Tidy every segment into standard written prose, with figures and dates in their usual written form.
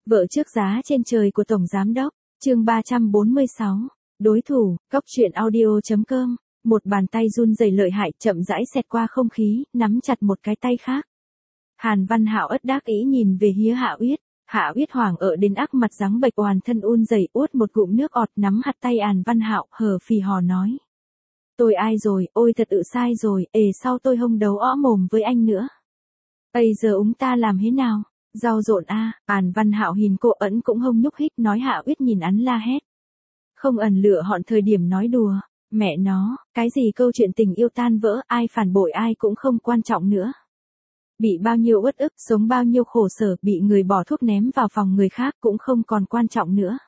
Vợ trước giá trên trời của Tổng Giám Đốc, chương 346, đối thủ, góc truyện audio.com, một bàn tay run rẩy lợi hại chậm rãi xẹt qua không khí, nắm chặt một cái tay khác. Hàn Văn Hạo ất đắc ý nhìn về phía Hạ Uyết hoảng đến ác mặt trắng bệch toàn thân run rẩy uốt một ngụm nước ọt nắm hạt tay Hàn Văn Hạo hở phì hò nói. Tôi ai rồi, ôi thật sai rồi, sau tôi không đấu õ mồm với anh nữa. Bây giờ chúng ta làm thế nào? Rau rộn Hàn Văn Hạo nhìn cô ẩn cũng không nhúc nhích nói Hạ Uyết nhìn hắn la hét. Không ẩn lựa họn thời điểm nói đùa, mẹ nó, cái gì câu chuyện tình yêu tan vỡ, ai phản bội ai cũng không quan trọng nữa. Bị bao nhiêu uất ức, sống bao nhiêu khổ sở, bị người bỏ thuốc ném vào phòng người khác cũng không còn quan trọng nữa.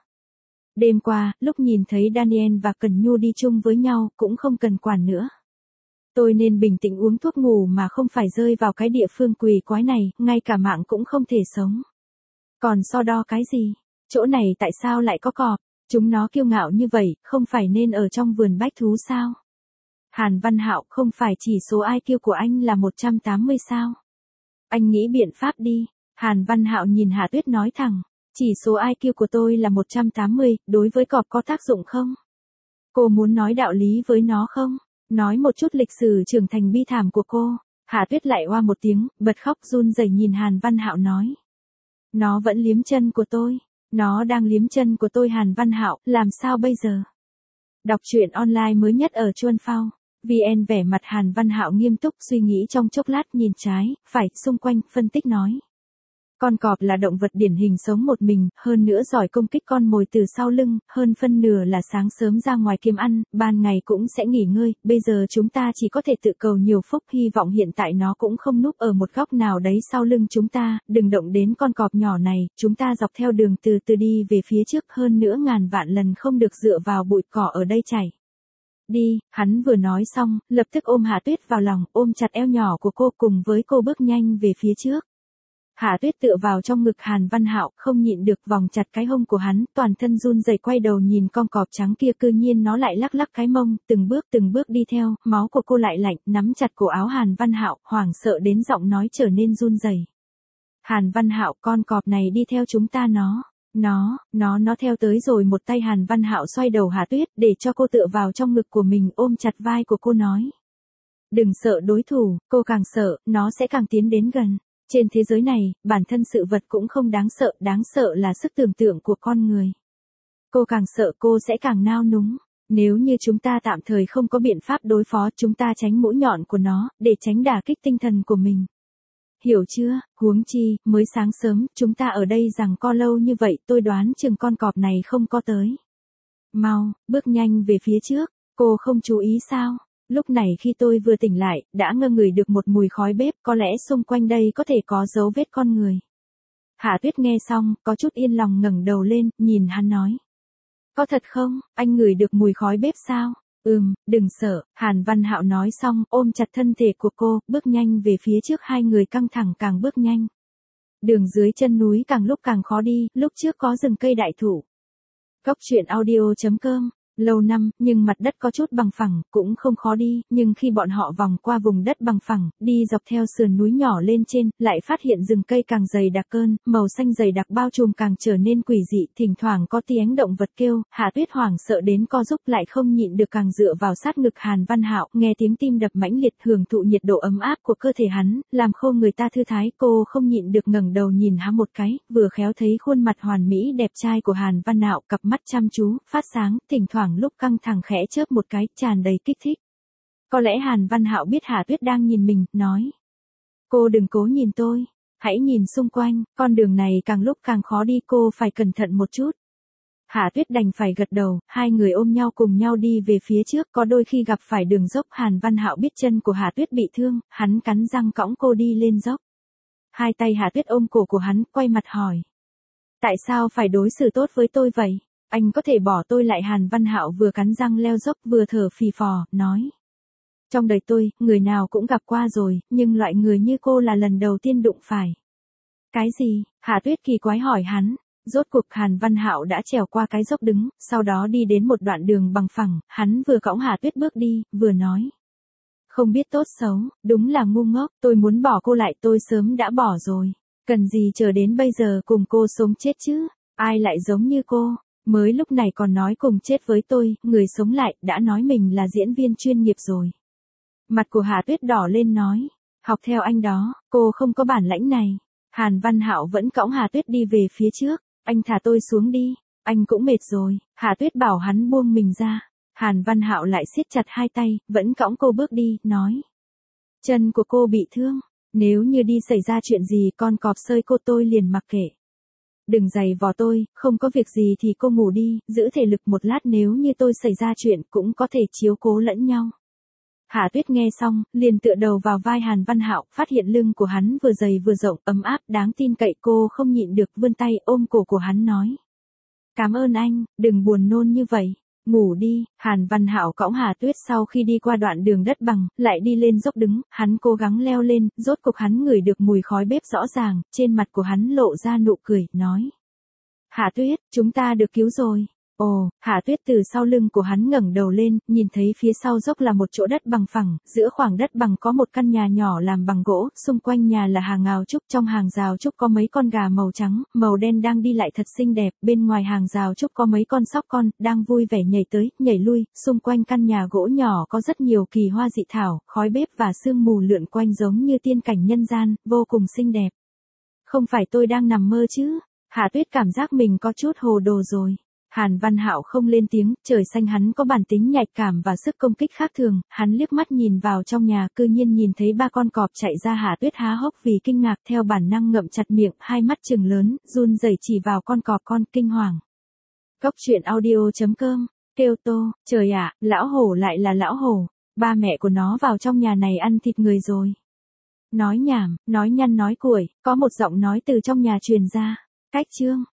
Đêm qua, lúc nhìn thấy Daniel và Cần Nhu đi chung với nhau, cũng không cần quản nữa. Tôi nên bình tĩnh uống thuốc ngủ mà không phải rơi vào cái địa phương quỷ quái này, ngay cả mạng cũng không thể sống. Còn so đo cái gì? Chỗ này tại sao lại có cọp? Chúng nó kiêu ngạo như vậy, không phải nên ở trong vườn bách thú sao? Hàn Văn Hạo, không phải chỉ số IQ của anh là 180 sao? Anh nghĩ biện pháp đi. Hàn Văn Hạo nhìn Hạ Tuyết nói thẳng, chỉ số IQ của tôi là 180, đối với cọp có tác dụng không? Cô muốn nói đạo lý với nó không? Nói một chút lịch sử trưởng thành bi thảm của cô. Hạ Tuyết lại oa một tiếng, bật khóc run rẩy nhìn Hàn Văn Hạo nói. Nó vẫn liếm chân của tôi. Nó đang liếm chân của tôi Hàn Văn Hạo, làm sao bây giờ? Đọc truyện online mới nhất ở Chuan Phao. VN vẻ mặt Hàn Văn Hạo nghiêm túc suy nghĩ trong chốc lát nhìn trái, phải, xung quanh, phân tích nói. Con cọp là động vật điển hình sống một mình, hơn nữa giỏi công kích con mồi từ sau lưng, hơn phân nửa là sáng sớm ra ngoài kiếm ăn, ban ngày cũng sẽ nghỉ ngơi, bây giờ chúng ta chỉ có thể tự cầu nhiều phúc, hy vọng hiện tại nó cũng không núp ở một góc nào đấy sau lưng chúng ta, đừng động đến con cọp nhỏ này, chúng ta dọc theo đường từ từ đi về phía trước, hơn nữa ngàn vạn lần không được dựa vào bụi cỏ ở đây chảy. Đi, hắn vừa nói xong, lập tức ôm Hạ Tuyết vào lòng, ôm chặt eo nhỏ của cô cùng với cô bước nhanh về phía trước. Hạ Tuyết tựa vào trong ngực Hàn Văn Hạo, không nhịn được vòng chặt cái hông của hắn, toàn thân run rẩy quay đầu nhìn con cọp trắng kia cư nhiên nó lại lắc lắc cái mông, từng bước đi theo, máu của cô lại lạnh, nắm chặt cổ áo Hàn Văn Hạo, hoảng sợ đến giọng nói trở nên run rẩy. Hàn Văn Hạo, con cọp này đi theo chúng ta nó theo tới rồi một tay Hàn Văn Hạo xoay đầu Hạ Tuyết để cho cô tựa vào trong ngực của mình ôm chặt vai của cô nói. Đừng sợ đối thủ, cô càng sợ, nó sẽ càng tiến đến gần. Trên thế giới này, bản thân sự vật cũng không đáng sợ là sức tưởng tượng của con người. Cô càng sợ cô sẽ càng nao núng. Nếu như chúng ta tạm thời không có biện pháp đối phó chúng ta tránh mũi nhọn của nó, để tránh đả kích tinh thần của mình. Hiểu chưa, huống chi, mới sáng sớm, chúng ta ở đây rằng co lâu như vậy tôi đoán chừng con cọp này không có tới. Mau, bước nhanh về phía trước, cô không chú ý sao? Lúc này khi tôi vừa tỉnh lại, đã ngửi được một mùi khói bếp, có lẽ xung quanh đây có thể có dấu vết con người. Hạ Tuyết nghe xong, có chút yên lòng ngẩng đầu lên, nhìn hắn nói. Có thật không, anh ngửi được mùi khói bếp sao? Đừng sợ, Hàn Văn Hạo nói xong, ôm chặt thân thể của cô, bước nhanh về phía trước hai người căng thẳng càng bước nhanh. Đường dưới chân núi càng lúc càng khó đi, lúc trước có rừng cây đại thụ. Góc truyện audio.com. Lâu năm, nhưng mặt đất có chút bằng phẳng, cũng không khó đi, nhưng khi bọn họ vòng qua vùng đất bằng phẳng, đi dọc theo sườn núi nhỏ lên trên, lại phát hiện rừng cây càng dày đặc hơn, màu xanh dày đặc bao trùm càng trở nên quỷ dị, thỉnh thoảng có tiếng động vật kêu, Hạ Tuyết hoảng sợ đến co rúm lại không nhịn được càng dựa vào sát ngực Hàn Văn Hạo, nghe tiếng tim đập mãnh liệt hưởng thụ nhiệt độ ấm áp của cơ thể hắn, làm khô người ta thư thái, cô không nhịn được ngẩng đầu nhìn hắn một cái, vừa khéo thấy khuôn mặt hoàn mỹ đẹp trai của Hàn Văn Hạo, cặp mắt chăm chú, phát sáng, thỉnh thoảng lúc căng thẳng khẽ chớp một cái, tràn đầy kích thích. Có lẽ Hàn Văn Hạo biết Hạ Tuyết đang nhìn mình, nói. Cô đừng cố nhìn tôi, hãy nhìn xung quanh, con đường này càng lúc càng khó đi, cô phải cẩn thận một chút. Hạ Tuyết đành phải gật đầu, hai người ôm nhau cùng nhau đi về phía trước, có đôi khi gặp phải đường dốc Hàn Văn Hạo biết chân của Hạ Tuyết bị thương, hắn cắn răng cõng cô đi lên dốc. Hai tay Hạ Tuyết ôm cổ của hắn, quay mặt hỏi. Tại sao phải đối xử tốt với tôi vậy? Anh có thể bỏ tôi lại Hàn Văn Hạo vừa cắn răng leo dốc vừa thở phì phò, nói. Trong đời tôi, người nào cũng gặp qua rồi, nhưng loại người như cô là lần đầu tiên đụng phải. Cái gì? Hạ Tuyết kỳ quái hỏi hắn. Rốt cuộc Hàn Văn Hạo đã trèo qua cái dốc đứng, sau đó đi đến một đoạn đường bằng phẳng, hắn vừa cõng Hạ Tuyết bước đi, vừa nói. Không biết tốt xấu, đúng là ngu ngốc, tôi muốn bỏ cô lại tôi sớm đã bỏ rồi. Cần gì chờ đến bây giờ cùng cô sống chết chứ, ai lại giống như cô, mới lúc này còn nói cùng chết với tôi, người sống lại, đã nói mình là diễn viên chuyên nghiệp rồi. Mặt của Hà Tuyết đỏ lên nói, học theo anh đó, cô không có bản lãnh này. Hàn Văn Hạo vẫn cõng Hà Tuyết đi về phía trước, anh thả tôi xuống đi, anh cũng mệt rồi. Hà Tuyết bảo hắn buông mình ra. Hàn Văn Hạo lại siết chặt hai tay, vẫn cõng cô bước đi, nói. Chân của cô bị thương, nếu như đi xảy ra chuyện gì con cọp sơi cô tôi liền mặc kệ. Đừng giày vò tôi, không có việc gì thì cô ngủ đi, giữ thể lực một lát nếu như tôi xảy ra chuyện cũng có thể chiếu cố lẫn nhau. Hạ Tuyết nghe xong, liền tựa đầu vào vai Hàn Văn Hạo, phát hiện lưng của hắn vừa dày vừa rộng, ấm áp, đáng tin cậy, cô không nhịn được vươn tay ôm cổ của hắn nói. Cảm ơn anh, đừng buồn nôn như vậy. Ngủ đi. Hàn Văn Hạo cõng Hà Tuyết sau khi đi qua đoạn đường đất bằng, lại đi lên dốc đứng, hắn cố gắng leo lên, rốt cục hắn ngửi được mùi khói bếp rõ ràng, trên mặt của hắn lộ ra nụ cười, nói. Hà Tuyết, chúng ta được cứu rồi. Ồ, Hà Tuyết từ sau lưng của hắn ngẩng đầu lên, nhìn thấy phía sau dốc là một chỗ đất bằng phẳng, giữa khoảng đất bằng có một căn nhà nhỏ làm bằng gỗ, xung quanh nhà là hàng rào trúc, trong hàng rào trúc có mấy con gà màu trắng, màu đen đang đi lại thật xinh đẹp, bên ngoài hàng rào trúc có mấy con sóc con, đang vui vẻ nhảy tới, nhảy lui, xung quanh căn nhà gỗ nhỏ có rất nhiều kỳ hoa dị thảo, khói bếp và sương mù lượn quanh giống như tiên cảnh nhân gian, vô cùng xinh đẹp. Không phải tôi đang nằm mơ chứ? Hà Tuyết cảm giác mình có chút hồ đồ rồi. Hàn Văn Hạo không lên tiếng, trời xanh hắn có bản tính nhạy cảm và sức công kích khác thường, hắn liếc mắt nhìn vào trong nhà, cư nhiên nhìn thấy ba con cọp chạy ra. Hà Tuyết há hốc vì kinh ngạc, theo bản năng ngậm chặt miệng, hai mắt trừng lớn, run rẩy chỉ vào con cọp, con kinh hoàng. Cốc truyện audio.com, kêu Tô, trời ạ, lão hổ lại là lão hổ, ba mẹ của nó vào trong nhà này ăn thịt người rồi. Nói nhảm, nói nhăn nói cuội, có một giọng nói từ trong nhà truyền ra. Cách chương